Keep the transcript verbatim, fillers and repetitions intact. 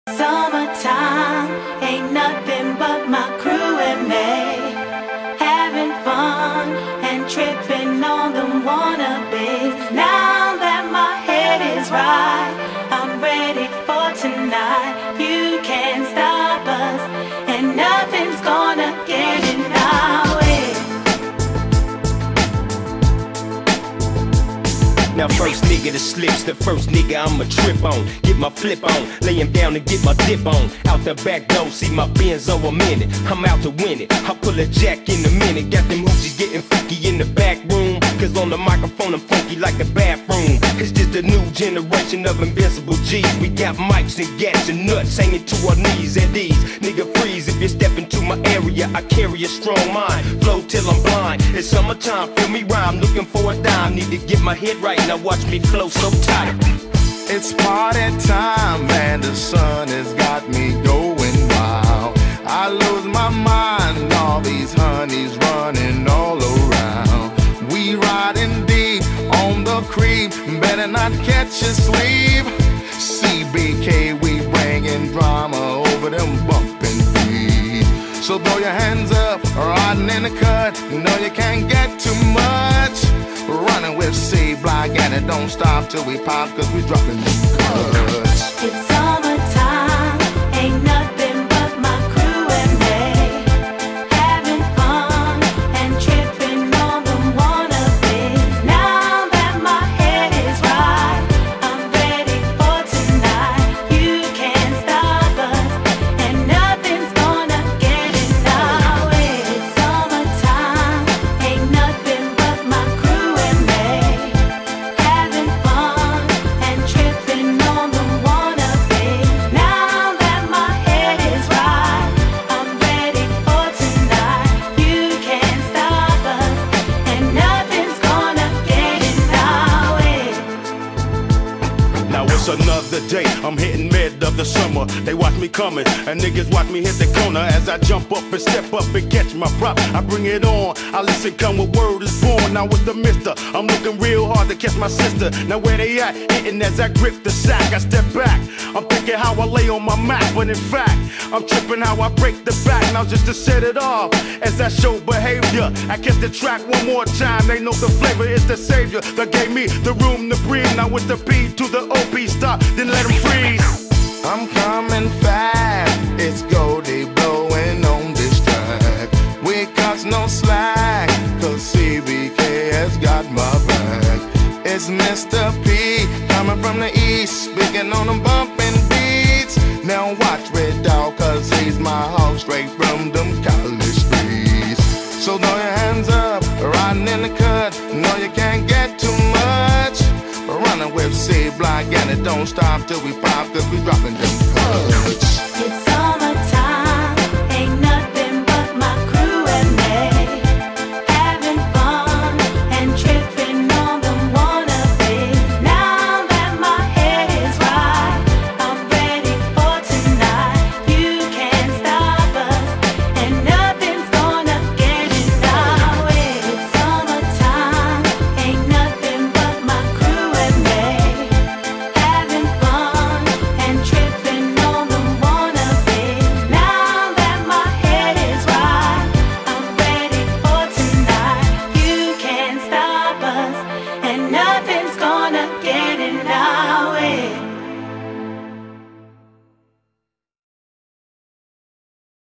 Summertime ain't nothing but my crew and me, having fun and tripping on them wannabes. Now that my head is right, I'm ready for tonight. You can't stop us, and nothing's gonna get in our way. Now first nigga that slips, the first nigga I'ma trip on. Get my flip on, lay him down and get my dip on. Out the back door, see my Benzo a minute. I'm out to win it, I'll pull a jack in a minute. Got them hoochies getting freaky in the back room, cause on the microphone I'm funky like the bathroom. It's just a new generation of invincible G's. We got mics and gats and nuts hanging to our knees at these. Nigga freeze if you step into my area, I carry a strong mind. Flow till I'm blind, it's summertime, feel me rhyme. Looking for a dime, need to get my head right. Now watch me flow so tight. It's party time and the sun has got me going wild. I lose my mind, all these honeys running all around. We riding deep on the creep, better not catch you sleep. C B K, we bringing drama over them bumping beats. So throw your hands up, riding in the cut, no you can't get too much. Running with C-Block and it don't stop till we pop, cause we dropping new cuts. It's summertime, ain't nothing but my crew and me, having fun and tripping on them wannabes. Now that my head is right, I'm ready for tonight. You can't stop us, and nothing's gonna get in our way. It's summertime, ain't nothing but my crew and me, having fun and tripping on them wannabes. Now that my head is right, I'm ready for tonight. You can't stop us, and nothing's gonna get in our way. Now it's another day, I'm hitting mid of the summer. They watch me coming, and niggas watch me hit the corner. As I jump up and step up and catch my prop, I bring it on, I listen, come with word is born. Now with the mister, I'm looking real hard to catch my sister. Now where they at? Hitting as I grip the sack, I step back. I'm thinking how I lay on my mat, but in fact, I'm tripping how I break the back. Now just to set it off, as I show behavior, I catch the track one more time. They know the flavor is the savior that gave me the room to breathe. Now with the P to the O P stop, then let them freeze. I'm coming fast, it's Goldie blowing on this track. We got no slack, cause C B K has got my back. It's Mister P, coming from the east, speaking on them bumping beats. Now watch Red Dog, cause he's my hog straight from them college streets. So throw your hands up, riding in the cut, no you can't get too much. Running with C-Block and it don't stop till we pop, cause we dropping the